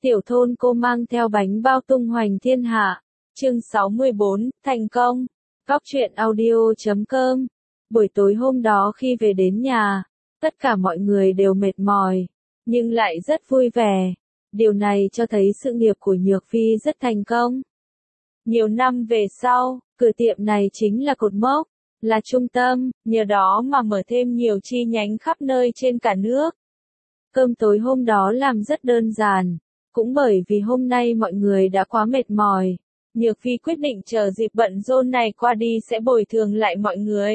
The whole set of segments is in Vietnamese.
Tiểu thôn cô mang theo bánh bao tung hoành thiên hạ. Chương 64, thành công. Góc truyện audio.com. Buổi tối hôm đó khi về đến nhà, tất cả mọi người đều mệt mỏi, nhưng lại rất vui vẻ. Điều này cho thấy sự nghiệp của Nhược Phi rất thành công. Nhiều năm về sau, cửa tiệm này chính là cột mốc, là trung tâm, nhờ đó mà mở thêm nhiều chi nhánh khắp nơi trên cả nước. Cơm tối hôm đó làm rất đơn giản, cũng bởi vì hôm nay mọi người đã quá mệt mỏi. Nhược Phi quyết định chờ dịp bận rộn này qua đi sẽ bồi thường lại mọi người.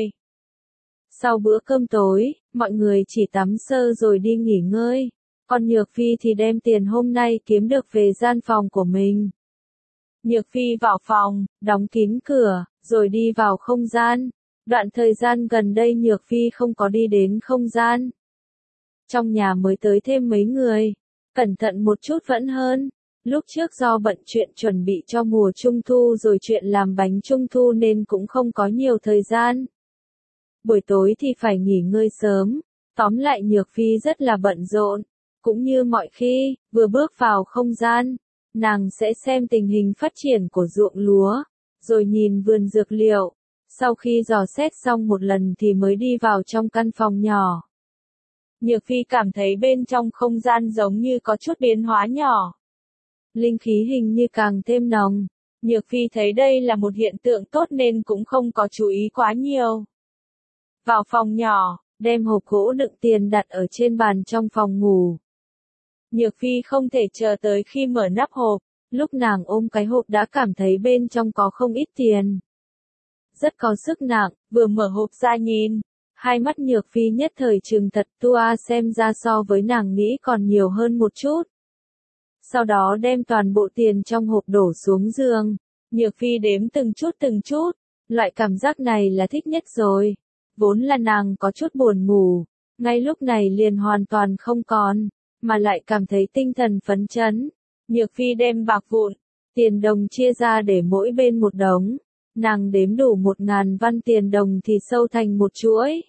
Sau bữa cơm tối, mọi người chỉ tắm sơ rồi đi nghỉ ngơi, còn Nhược Phi thì đem tiền hôm nay kiếm được về gian phòng của mình. Nhược Phi vào phòng, đóng kín cửa, rồi đi vào không gian. Đoạn thời gian gần đây Nhược Phi không có đi đến không gian. Trong nhà mới tới thêm mấy người, cẩn thận một chút vẫn hơn. Lúc trước do bận chuyện chuẩn bị cho mùa trung thu rồi chuyện làm bánh trung thu nên cũng không có nhiều thời gian. Buổi tối thì phải nghỉ ngơi sớm, tóm lại Nhược Phi rất là bận rộn. Cũng như mọi khi, vừa bước vào không gian, nàng sẽ xem tình hình phát triển của ruộng lúa, rồi nhìn vườn dược liệu. Sau khi dò xét xong một lần thì mới đi vào trong căn phòng nhỏ. Nhược Phi cảm thấy bên trong không gian giống như có chút biến hóa nhỏ. Linh khí hình như càng thêm nồng. Nhược Phi thấy đây là một hiện tượng tốt nên cũng không có chú ý quá nhiều. Vào phòng nhỏ, đem hộp gỗ đựng tiền đặt ở trên bàn trong phòng ngủ. Nhược Phi không thể chờ tới khi mở nắp hộp, lúc nàng ôm cái hộp đã cảm thấy bên trong có không ít tiền. Rất có sức nặng, vừa mở hộp ra nhìn, hai mắt Nhược Phi nhất thời trừng thật tua xem ra so với nàng nghĩ còn nhiều hơn một chút. Sau đó đem toàn bộ tiền trong hộp đổ xuống giường, Nhược Phi đếm từng chút, loại cảm giác này là thích nhất rồi. Vốn là nàng có chút buồn ngủ, ngay lúc này liền hoàn toàn không còn, mà lại cảm thấy tinh thần phấn chấn. Nhược Phi đem bạc vụn, tiền đồng chia ra để mỗi bên một đống. Nàng đếm đủ 1000 văn tiền đồng thì sâu thành một chuỗi.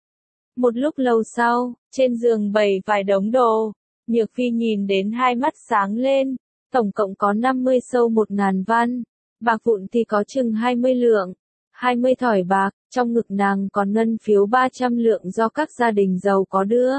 Một lúc lâu sau, trên giường bày vài đống đồ, Nhược Phi nhìn đến hai mắt sáng lên, tổng cộng có 50 sâu 1000 văn, bạc vụn thì có chừng 20 lượng, 20 thỏi bạc, trong ngực nàng còn ngân phiếu 300 lượng do các gia đình giàu có đưa.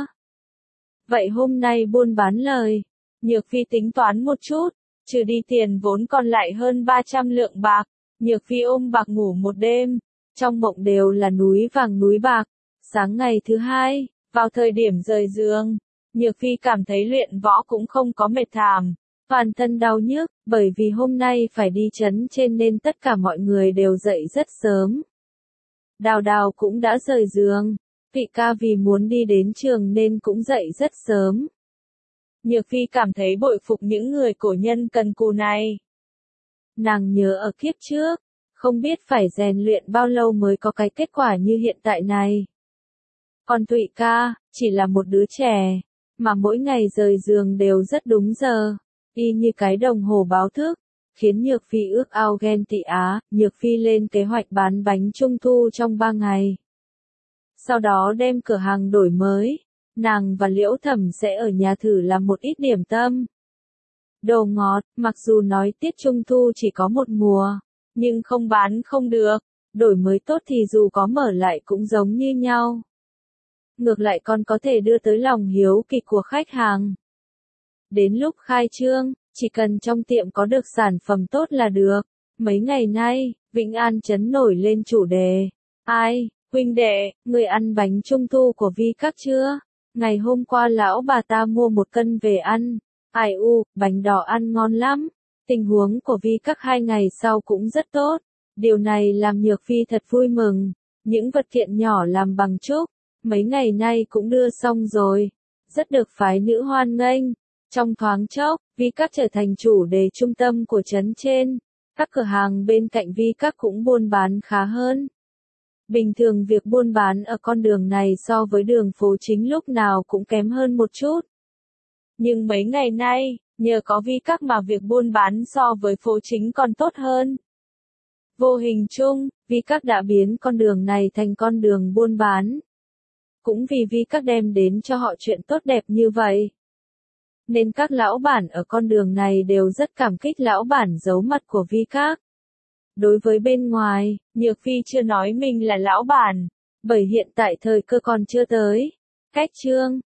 Vậy hôm nay buôn bán lời, Nhược Phi tính toán một chút, trừ đi tiền vốn còn lại hơn 300 lượng bạc. Nhược Phi ôm bạc ngủ một đêm, trong mộng đều là núi vàng núi bạc. Sáng ngày thứ hai, vào thời điểm rời giường, Nhược Phi cảm thấy luyện võ cũng không có mệt thảm, toàn thân đau nhức, bởi vì hôm nay phải đi trấn trên nên tất cả mọi người đều dậy rất sớm. Đào Đào cũng đã rời giường, Vị Ca vì muốn đi đến trường nên cũng dậy rất sớm. Nhược Phi cảm thấy bội phục những người cổ nhân cần cù này. Nàng nhớ ở kiếp trước, không biết phải rèn luyện bao lâu mới có cái kết quả như hiện tại này. Còn Thụy Ca, chỉ là một đứa trẻ, mà mỗi ngày rời giường đều rất đúng giờ, y như cái đồng hồ báo thức, khiến Nhược Phi ước ao ghen tị á. Nhược Phi lên kế hoạch bán bánh trung thu trong 3 ngày. Sau đó đem cửa hàng đổi mới, nàng và Liễu Thẩm sẽ ở nhà thử làm một ít điểm tâm. Đồ ngọt, mặc dù nói tiết trung thu chỉ có một mùa, nhưng không bán không được, đổi mới tốt thì dù có mở lại cũng giống như nhau. Ngược lại còn có thể đưa tới lòng hiếu kỳ của khách hàng. Đến lúc khai trương, chỉ cần trong tiệm có được sản phẩm tốt là được. Mấy ngày nay, Vĩnh An trấn nổi lên chủ đề. Ai, huynh đệ, người ăn bánh trung thu của Vi Các chưa? Ngày hôm qua lão bà ta mua 1 cân về ăn. Ai u, bánh đỏ ăn ngon lắm. Tình huống của Vi Các 2 ngày sau cũng rất tốt. Điều này làm Nhược Phi thật vui mừng. Những vật kiện nhỏ làm bằng trúc, mấy ngày nay cũng đưa xong rồi. Rất được phái nữ hoan nghênh. Trong thoáng chốc, Vi Các trở thành chủ đề trung tâm của trấn trên. Các cửa hàng bên cạnh Vi Các cũng buôn bán khá hơn. Bình thường việc buôn bán ở con đường này so với đường phố chính lúc nào cũng kém hơn một chút. Nhưng mấy ngày nay, nhờ có Vi Các mà việc buôn bán so với phố chính còn tốt hơn. Vô hình chung, Vi Các đã biến con đường này thành con đường buôn bán. Cũng vì Vi Các đem đến cho họ chuyện tốt đẹp như vậy, nên các lão bản ở con đường này đều rất cảm kích lão bản giấu mặt của Vi Các. Đối với bên ngoài, Nhược Phi chưa nói mình là lão bản, bởi hiện tại thời cơ còn chưa tới. Cách chương